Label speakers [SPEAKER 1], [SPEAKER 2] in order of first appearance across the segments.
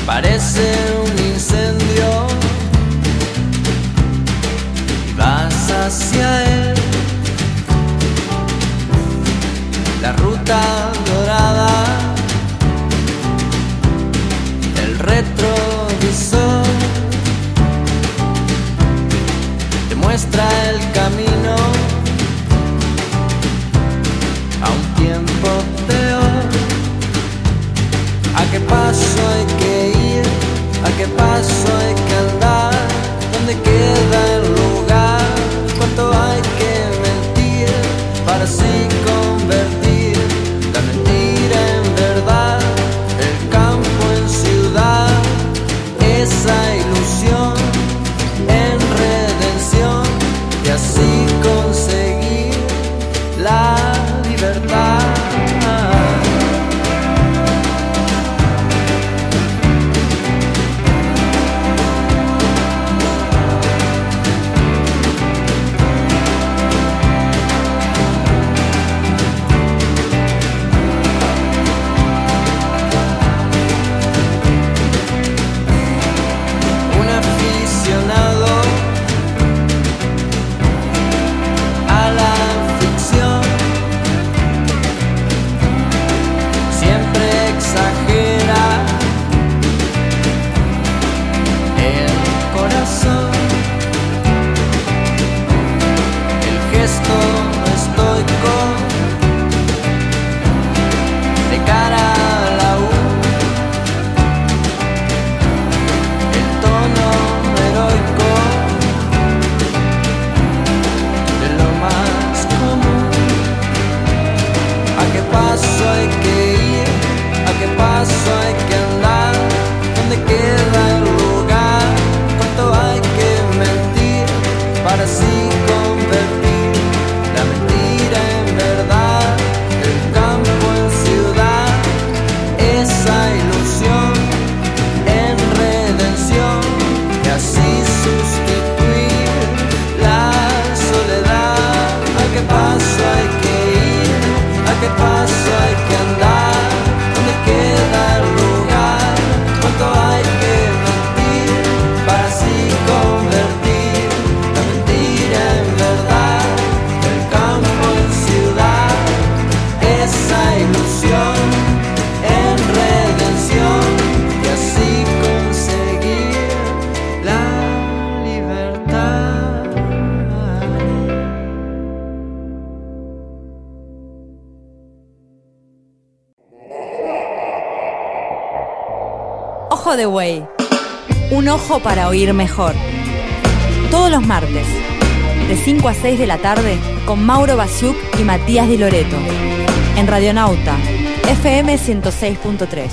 [SPEAKER 1] Parece un incendio y vas hacia él. La ruta dorada, el retrovisor te muestra el camino a un tiempo peor. ¿A qué paso hay que ir? ¿A qué paso hay que andar? ¿Dónde queda el lugar? ¿Cuánto hay que mentir para así convertir la mentira en verdad? El campo en ciudad, esa ilusión en redención y así conseguir la libertad.
[SPEAKER 2] Ojo de Buey, un ojo para oír mejor. Todos los martes, de 5 a 6 de la tarde, con Mauro Basiuk y Matías Di Loreto, en Radionauta, FM 106.3.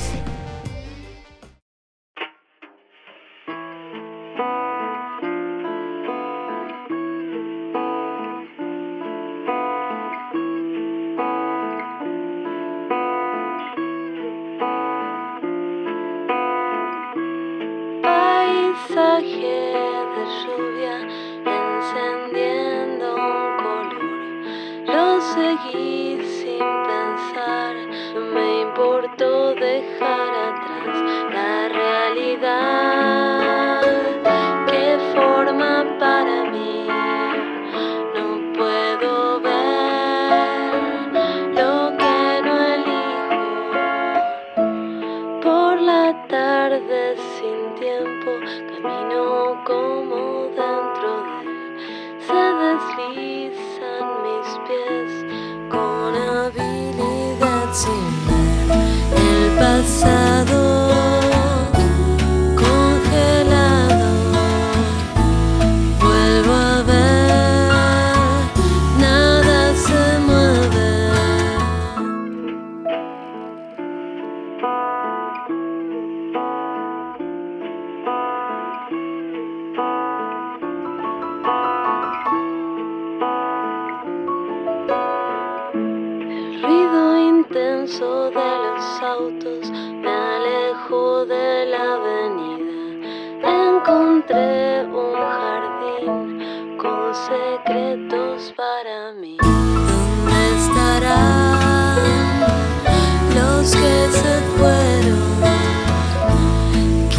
[SPEAKER 3] Los que se fueron,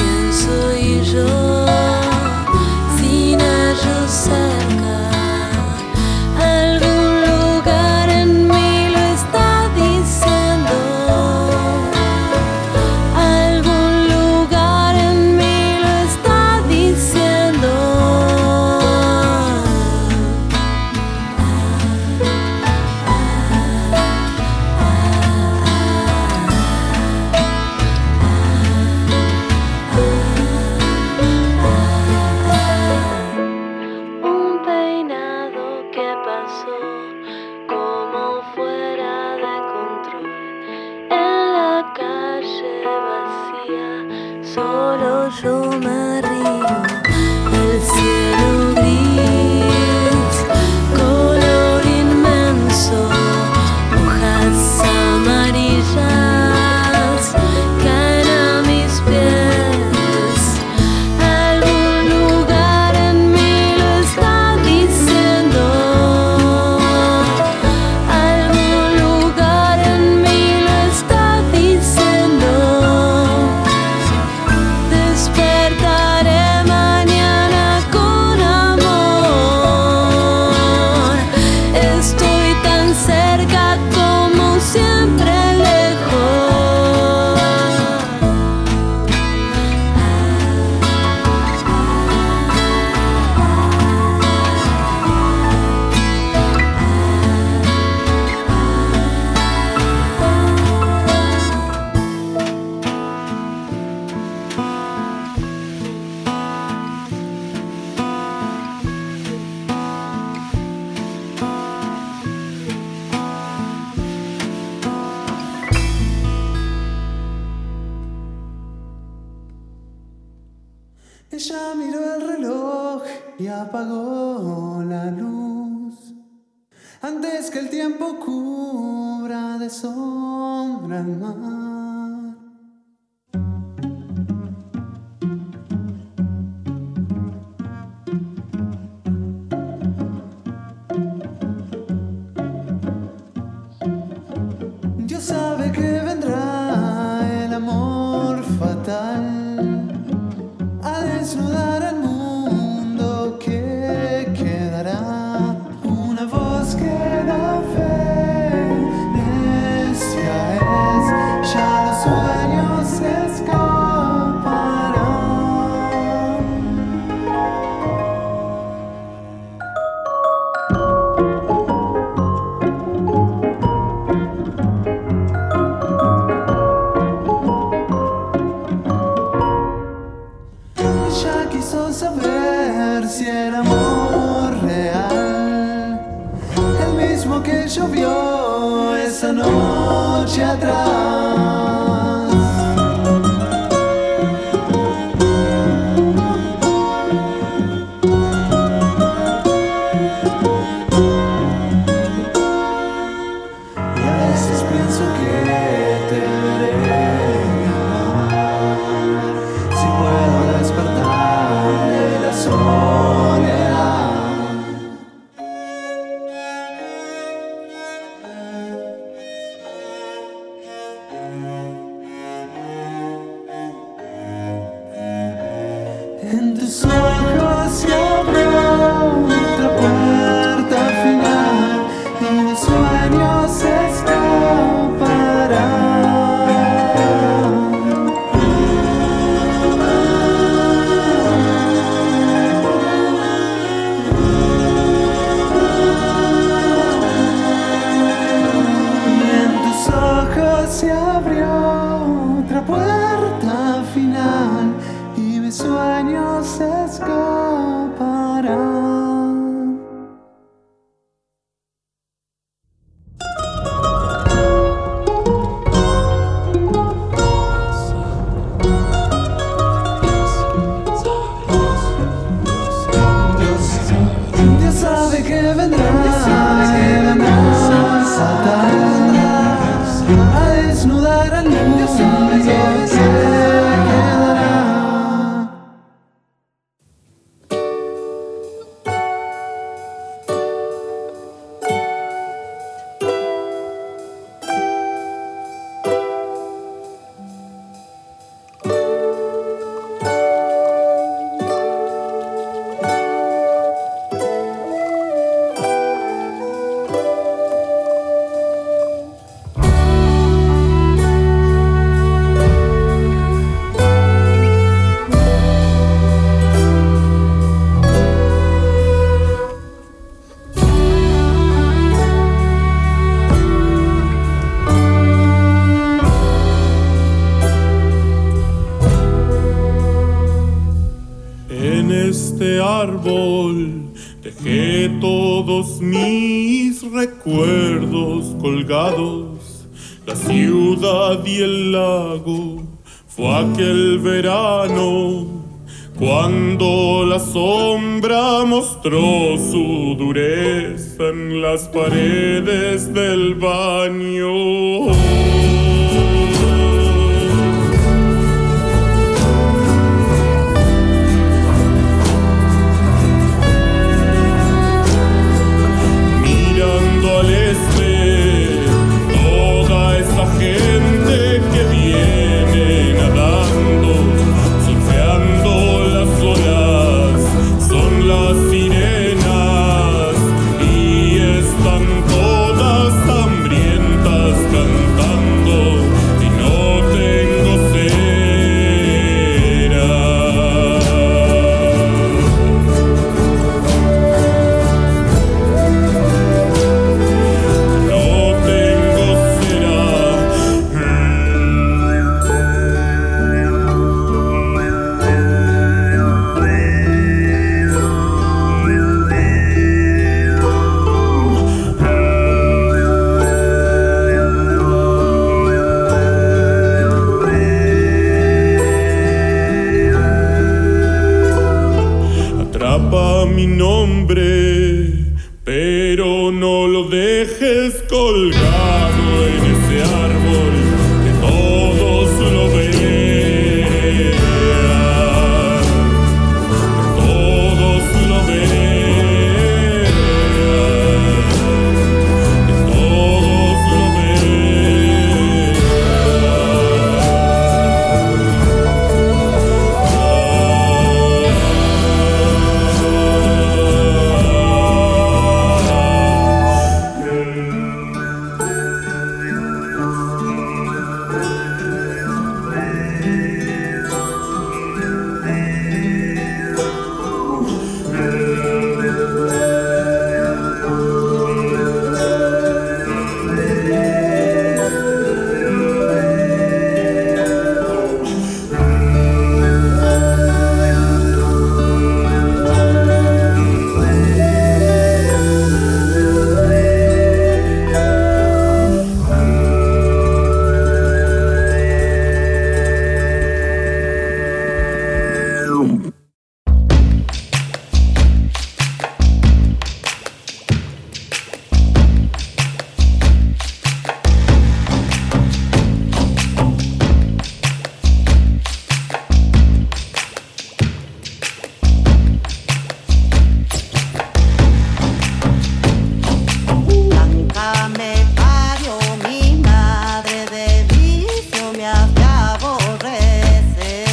[SPEAKER 3] Solo yo me río, el cielo gris, color inmenso, hojas amarillas caen a mis pies. Algún lugar en mí lo está diciendo, algún lugar en mí lo está diciendo. Despertaré mañana con amor. Estoy tan cerca como siempre lejos.
[SPEAKER 4] Ella miró el reloj y apagó la luz antes que el tiempo cubra de sombra el mar. Dios sabe que vendrá el amor fatal a desnudar al mundo que quedará. Una voz que da fe, necia es, ya los sueños se escaparán. Ella quiso saber si era amor real, el mismo que llovió esa noche atrás. Y a veces pienso que te veré amar, si puedo despertar de la soledad. En tus ojos se abrió otra puerta final y los sueños se escaparán. Y en tus ojos se abrió otra puerta final y mis sueños se escaparán. Dios sabe que vendrá el amor fatal a desnudar al mundo que quedará.
[SPEAKER 5] En este árbol dejé todos mis recuerdos colgados, la ciudad y el lago Fue aquel verano cuando la sombra mostró su dureza en las paredes del baño. Mirando al este, toda esa gente que viene nadando, surfeando las olas, son las sirenas y están todas hambrientas cantando y no tengo cera. No tengo cera. Atrapa mi nombre, pero no lo dejes colgado en ese árbol, que todos lo vean, que todos lo vean, que todos lo
[SPEAKER 6] Blanca me parió mi madre, de vicio me hace aborrecer.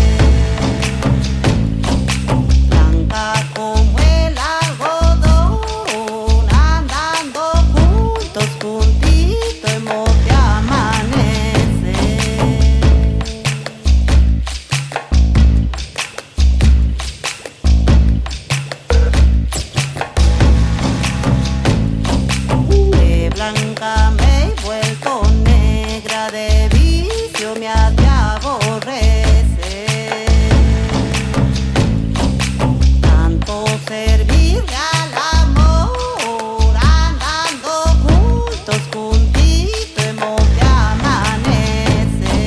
[SPEAKER 6] Blanca como el algodón, andando juntos, juntito hemos de amanecer. De blanca me he vuelto negra, de vicio me hace aborrecer. Tanto servirle al amor, andando juntos, juntito hemos de amanecer.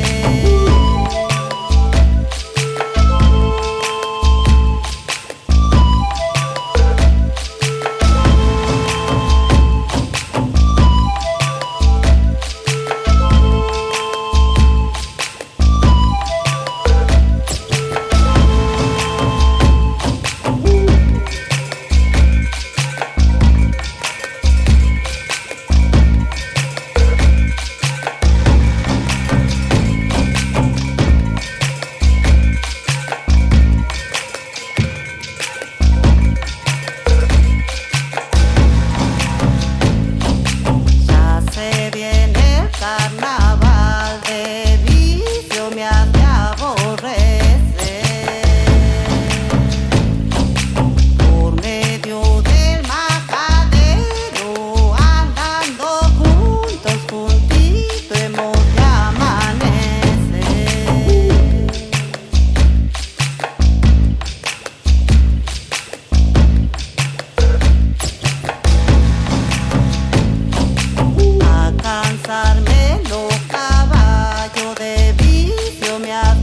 [SPEAKER 6] Ya se viene el carnaval, de vicio me hace aborrecer. Por medio del majadero, andando juntos, juntito hemos de amanecer. A cansarme los caballos, de vicio me hace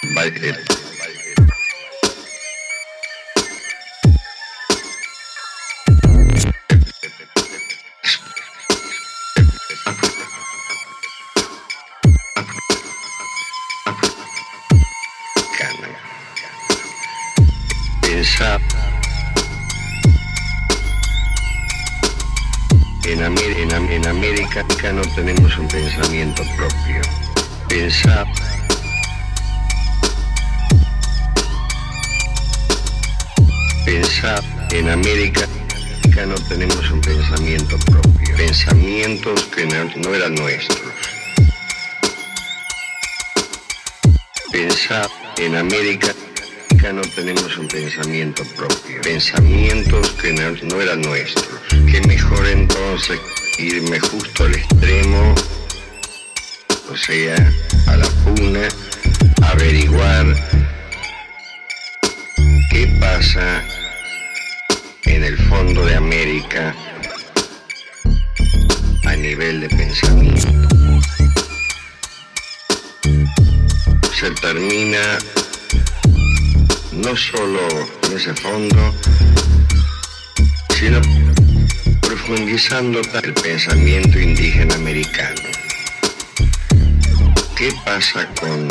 [SPEAKER 7] Pensar en América no tenemos un pensamiento propio. Pensar en América no tenemos un pensamiento propio. Pensamientos que no eran nuestros. Pensar en América no tenemos un pensamiento propio. Pensamientos que no eran nuestros. Qué mejor entonces irme justo al extremo, o sea, a la puna, averiguar qué pasa en el fondo de América a nivel de pensamiento. Se termina no solo en ese fondo, sino profundizando el pensamiento indígena americano. ¿Qué pasa con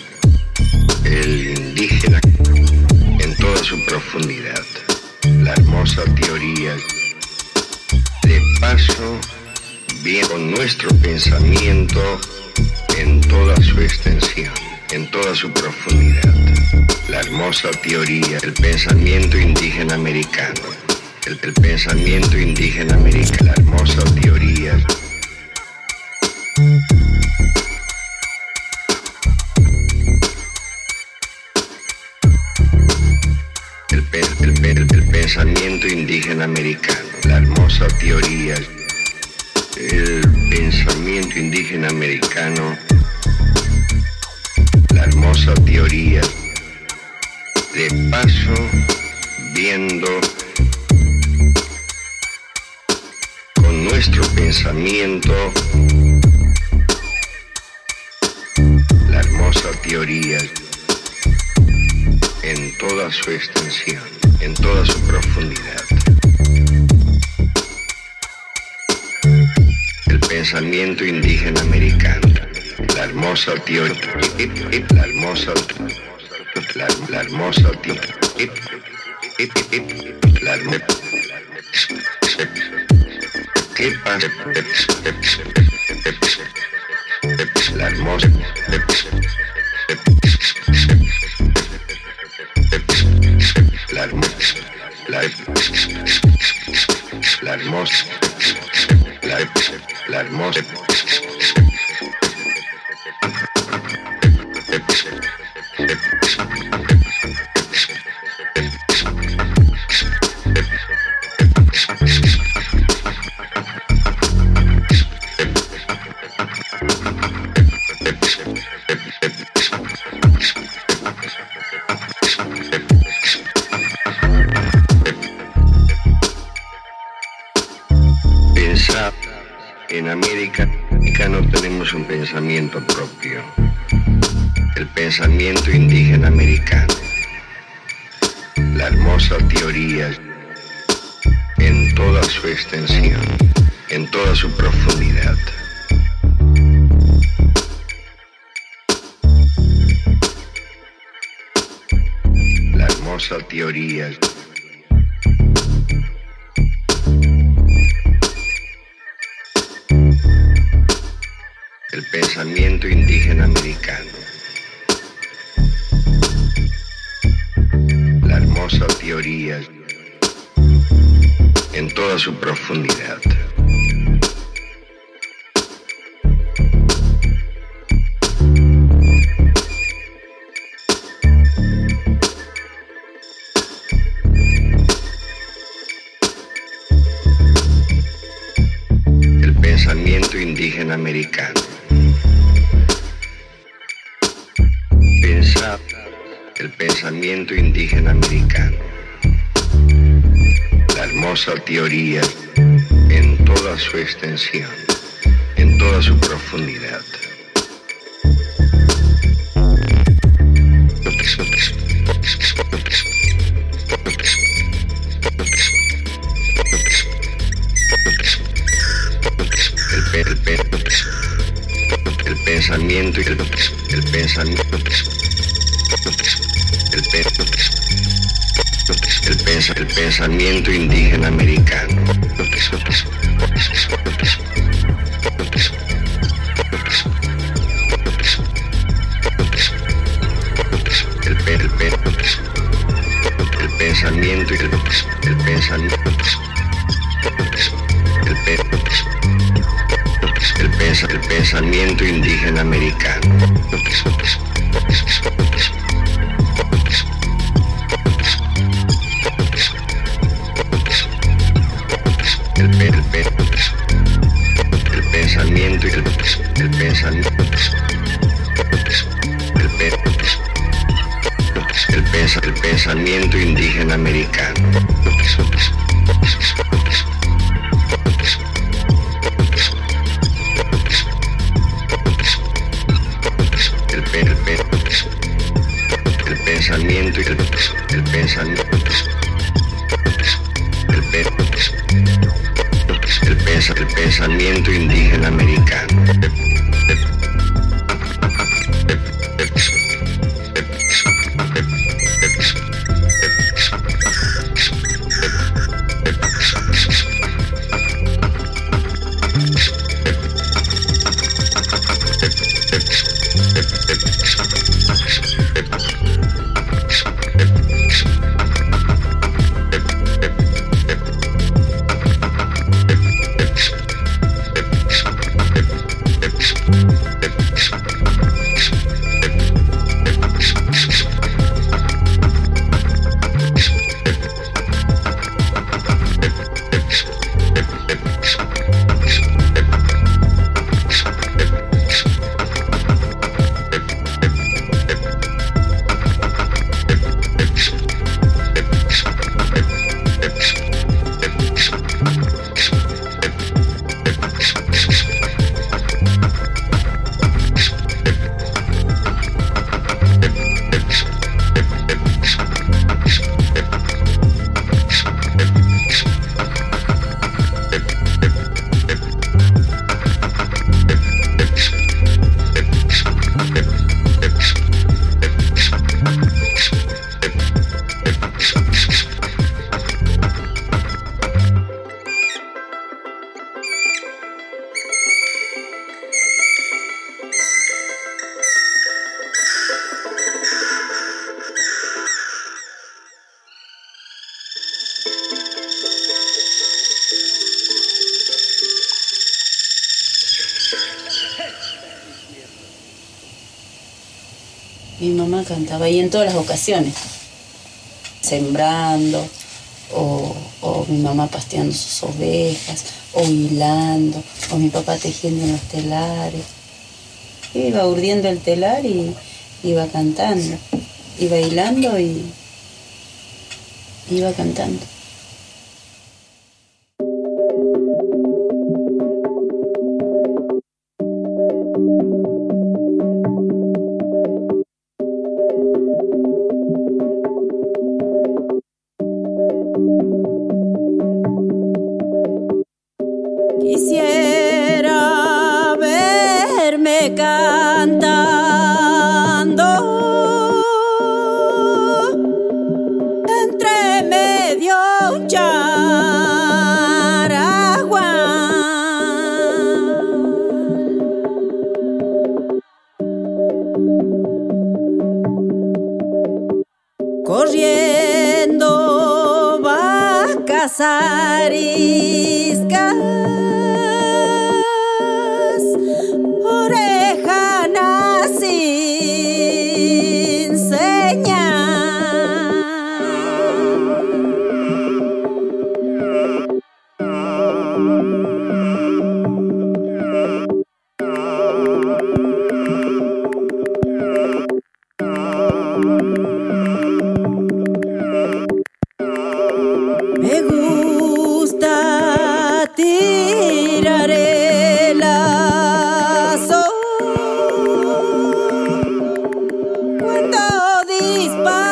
[SPEAKER 7] el indígena en toda su profundidad? La hermosa teoría de paso bien con nuestro pensamiento en toda su extensión, en toda su profundidad. La hermosa teoría del pensamiento indígena americano. El pensamiento indígena americano. La hermosa teoría. El pensamiento indígena americano. La hermosa teoría. El pensamiento indígena americano. La hermosa teoría. De paso, viendo con nuestro pensamiento la hermosa teoría en toda su extensión, en toda su profundidad. El pensamiento indígena americano, la hermosa teoría, la hermosa teoría. La hermosa teoría, ¿qué pasa? La hermosa, la hermosa, la hermosa, la hermosa. Pensar en América no tenemos un pensamiento propio. El pensamiento indígena americano. La hermosa teoría en toda su extensión, en toda su profundidad. La hermosa teoría el pensamiento indígena americano. La hermosa teoría en toda su profundidad. El pensamiento indígena americano. Pensar el pensamiento indígena americano. La hermosa teoría en toda su extensión, en toda su profundidad. y el pensamiento, el pensamiento indígena americano. El pensamiento y el pensamiento, el pensamiento indígena americano. El pensamiento y el pensamiento, el pensamiento indígena americano. El pensamiento y el pensamiento, el pensamiento indígena americano.
[SPEAKER 8] Mi mamá cantaba y en todas las ocasiones, sembrando, o mi mamá pasteando sus ovejas, o hilando, o mi papá tejiendo en los telares. Iba urdiendo el telar y iba cantando, iba hilando y iba cantando.
[SPEAKER 3] Quisiera verme cantando entre medio Charaguán, corriendo vacas ariscas, orejanas sin señal. Me gusta tirar el lazo cuando dispara